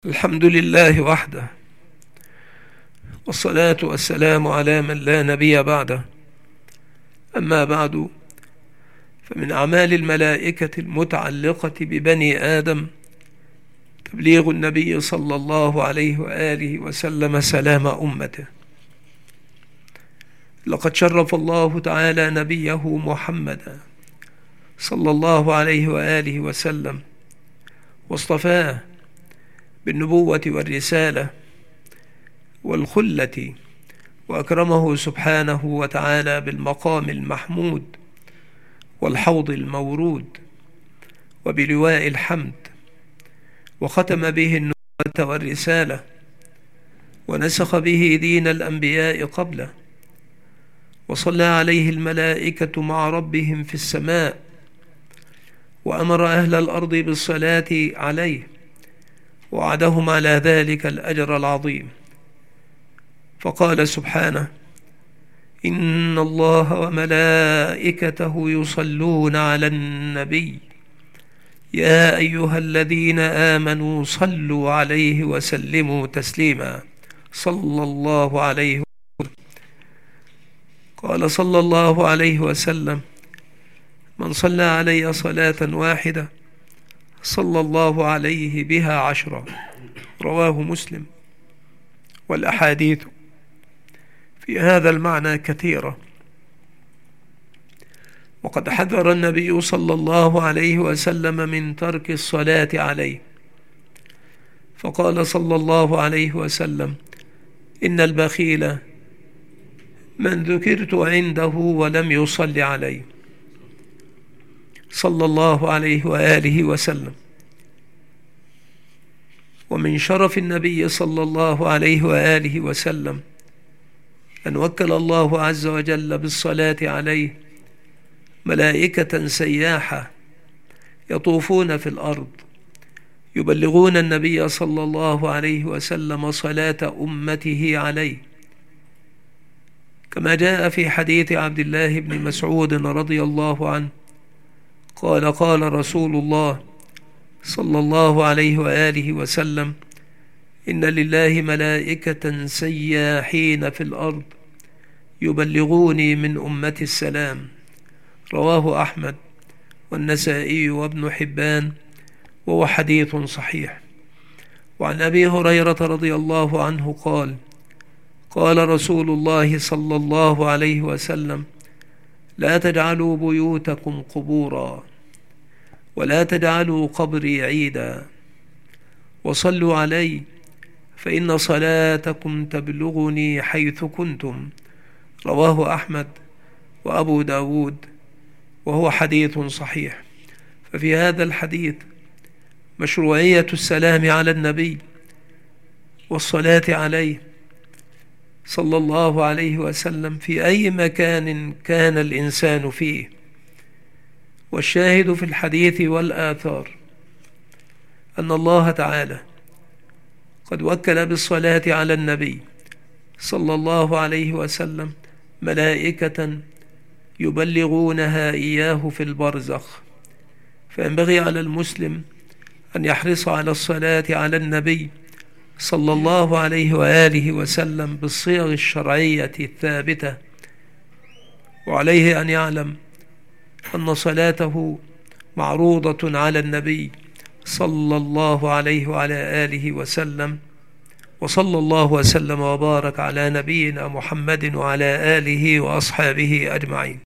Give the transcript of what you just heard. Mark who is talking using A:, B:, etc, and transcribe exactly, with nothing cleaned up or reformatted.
A: الحمد لله وحده، والصلاة والسلام على من لا نبي بعده. أما بعد، فمن أعمال الملائكة المتعلقة ببني آدم تبليغ النبي صلى الله عليه وآله وسلم سلام أمته. لقد شرف الله تعالى نبيه محمدا صلى الله عليه وآله وسلم واصطفاه بالنبوة والرسالة والخلة، وأكرمه سبحانه وتعالى بالمقام المحمود والحوض المورود وبلواء الحمد، وختم به النبوة والرسالة، ونسخ به دين الأنبياء قبله، وصلى عليه الملائكة مع ربهم في السماء، وأمر أهل الأرض بالصلاة عليه، ووعدهم على ذلك الأجر العظيم. فقال سبحانه: إن الله وملائكته يصلون على النبي يا أيها الذين آمنوا صلوا عليه وسلموا تسليما. صلى الله عليه وسلم. قال صلى الله عليه وسلم: من صلى علي صلاة واحدة صلى الله عليه بها عشرا. رواه مسلم. والأحاديث في هذا المعنى كثيرة، وقد حذر النبي صلى الله عليه وسلم من ترك الصلاة عليه، فقال صلى الله عليه وسلم: إن البخيل من ذكرت عنده ولم يصل عليه. صلى الله عليه وآله وسلم. ومن شرف النبي صلى الله عليه وآله وسلم أن وكل الله عز وجل بالصلاة عليه ملائكة سياحة يطوفون في الأرض يبلغون النبي صلى الله عليه وسلم صلاة أمته عليه، كما جاء في حديث عبد الله بن مسعود رضي الله عنه قال: قال رسول الله صلى الله عليه وآله وسلم: إن لله ملائكة سياحين في الأرض يبلغوني من أمتي السلام. رواه أحمد والنسائي وابن حبان، وهو حديث صحيح. وعن أبي هريرة رضي الله عنه قال: قال رسول الله صلى الله عليه وسلم: لا تجعلوا بيوتكم قبورا، ولا تجعلوا قبري عيدا، وصلوا علي فإن صلاتكم تبلغني حيث كنتم. رواه أحمد وأبو داود، وهو حديث صحيح. ففي هذا الحديث مشروعية السلام على النبي والصلاة عليه صلى الله عليه وسلم في أي مكان كان الإنسان فيه. والشاهد في الحديث والآثار أن الله تعالى قد وكل بالصلاة على النبي صلى الله عليه وسلم ملائكة يبلغونها إياه في البرزخ، فينبغي على المسلم أن يحرص على الصلاة على النبي صلى الله عليه وآله وسلم بالصيغ الشرعية الثابتة، وعليه أن يعلم أن صلاته معروضة على النبي صلى الله عليه وعلى آله وسلم. وصلى الله وسلم وبارك على نبينا محمد وعلى آله وأصحابه أجمعين.